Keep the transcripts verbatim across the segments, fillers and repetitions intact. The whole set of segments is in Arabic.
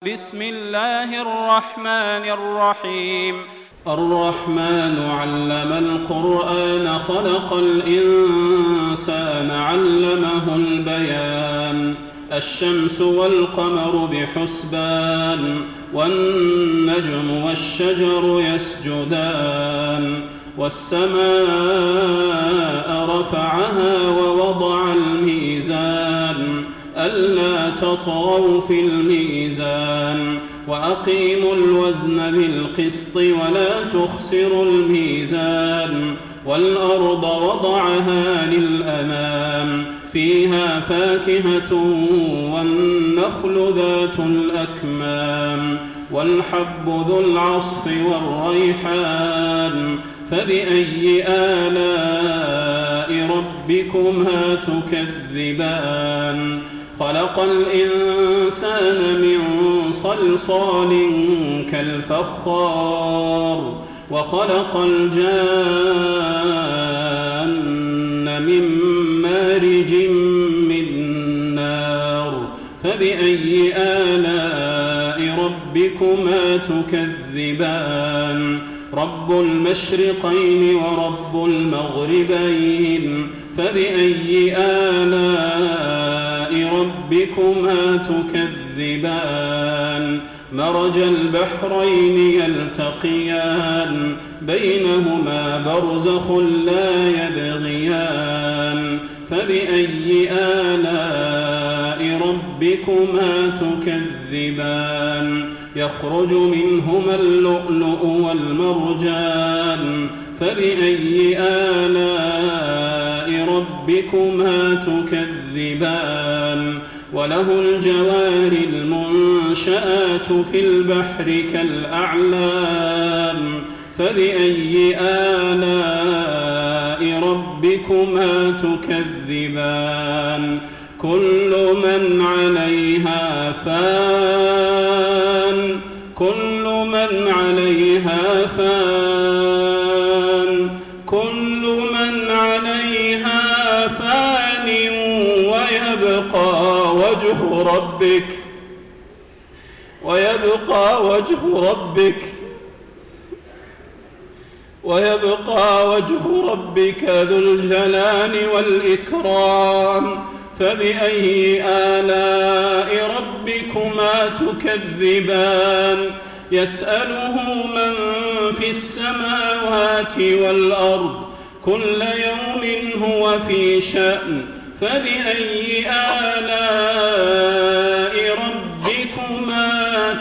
بسم الله الرحمن الرحيم الرحمن علم القرآن خلق الإنسان علمه البيان الشمس والقمر بحسبان والنجم والشجر يسجدان والسماء رفعها ووضع الميزان ألا تطغوا في الميزان وأقيموا الوزن بالقسط ولا تخسروا الميزان والأرض وضعها للأنام فيها فاكهة والنخل ذات الأكمام والحب ذو العصف والريحان فبأي آلاء ربكما تكذبان خلق الإنسان من صلصال كالفخار وخلق الجان من مارج من نار فبأي آلاء ربكما تكذبان رب المشرقين ورب المغربين فبأي آلاء ربكما تكذبان مرج البحرين يلتقيان بينهما برزخ لا يبغيان فبأي آلاء ربكما تكذبان يخرج منهما اللؤلؤ والمرجان فبأي آلاء ربكما تكذبان وله الجوار المنشآت في البحر كالأعلام فبأي آلاء ربكما تكذبان كل من عليها فان كل من عليها فان كل من عليها فان ويبقى وجه ربك ويبقى وجه ربك ويبقى وجه ربك ذو الجلال والإكرام فبأي آلاء ربكما تكذبان يسأله من في السماوات والأرض كل يوم هو في شأن فبأي آلاء ربكما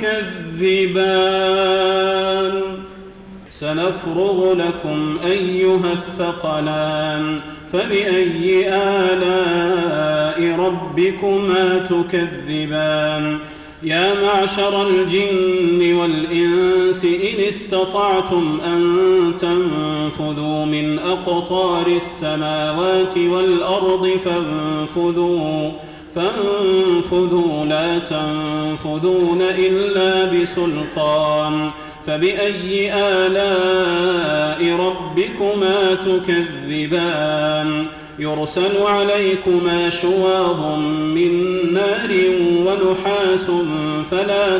تكذبان سنفرغ لكم أيها الثقلان فبأي آلاء ربكما تكذبان يا معشر الجن والإنس إن استطعتم أن تنفذوا من أقطار السماوات والأرض فانفذوا فانفذوا لا تنفذون إلا بسلطان فبأي آلاء ربكما تكذبان يرسل عليكما شواظ من نار ونحاس فلا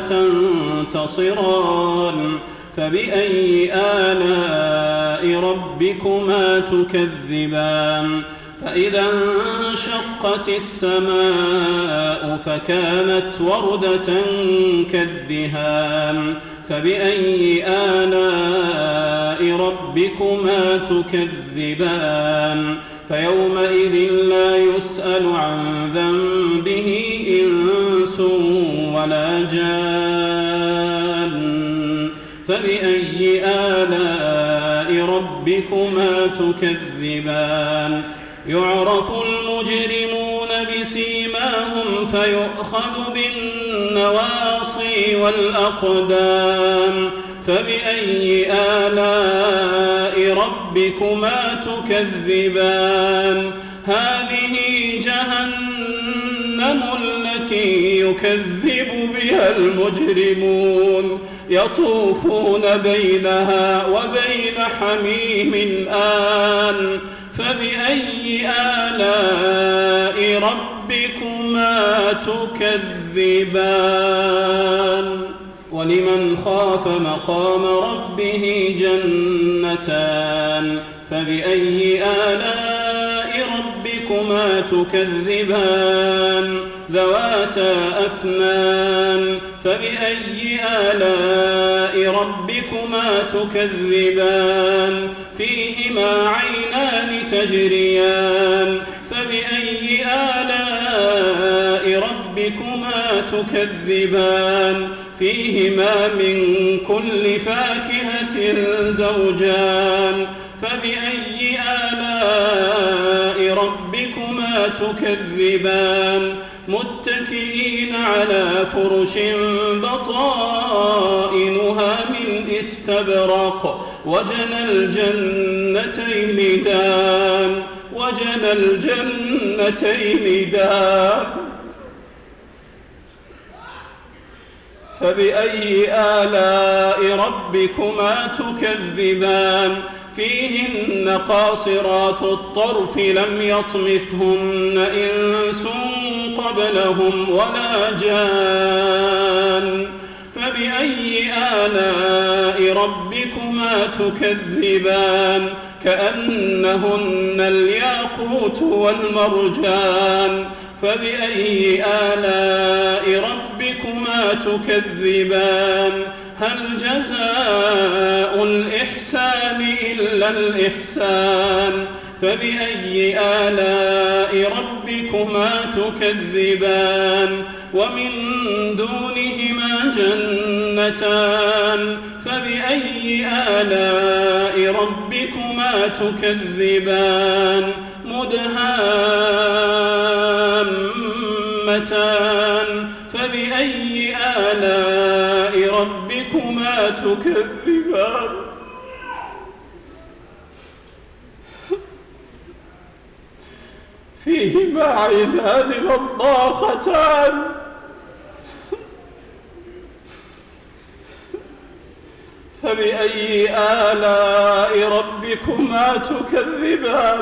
تنتصران فبأي آلاء ربكما تكذبان فإذا انشقت السماء فكانت وردة كالدهان فبأي آلاء ربكما تكذبان فيومئذ لا يسأل عن ذنبه إنس ولا جان فبأي آلاء ربكما تكذبان يعرف المجرمون بسيماهم فيؤخذ بالنواصي والأقدام فبأي آلاء ربكما تكذبان هذه جهنم التي يكذب بها المجرمون يطوفون بينها وبين حميم آن فبأي آلاء ربكما تكذبان ولمن خاف مقام ربه جنتان فبأي آلاء ربكما تكذبان ذواتا أفنان فبأي آلاء ربكما تكذبان فيهما عينان تجريان فبأي آلاء ربكما تكذبان فيهما من كل فاكهة زوجان فبأي آلاء ربكما تكذبان متكئين على فرش بطائنها من استبرق وجنى الجنتين دان وجنى الجنتين دان فبأي آلاء ربكما تكذبان فيهن قاصرات الطرف لم يطمثهن إنس قبلهم ولا جان فبأي آلاء ربكما تكذبان كأنهن الياقوت والمرجان فبأي آلاء ربكما تكذبان هل جزاء الإحسان إلا الإحسان فبأي آلاء ربكما تكذبان ومن دونهما جنتان فبأي آلاء ربكما تكذبان مدهامتان فبأي آلاء ربكما تكذبان فيهما عينان نضاختان فبأي آلاء ربكما تكذبان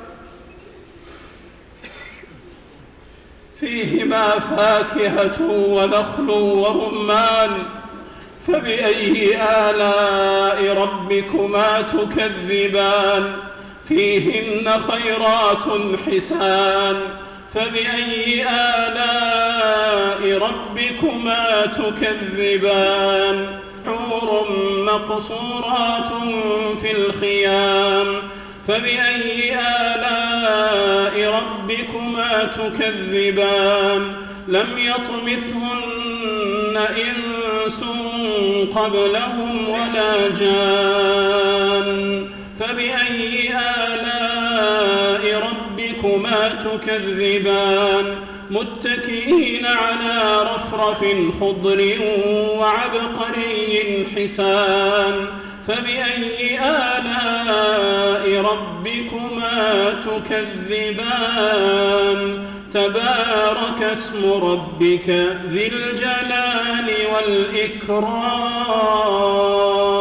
فيهما فاكهة ونخل ورمان فبأي آلاء ربكما تكذبان فيهن خيرات حسان فبأي آلاء ربكما تكذبان حور مقصورات في الخيام فبأي آلاء ربكما تكذبان لم يطمثهن إنس قبلهم ولا جان فبأي آلاء ربكما تكذبان متكئين على رفرف خضر وعبقري حسان فبأي آلاء ربكما تكذبان تبارك اسم ربك ذي الجلال والإكرام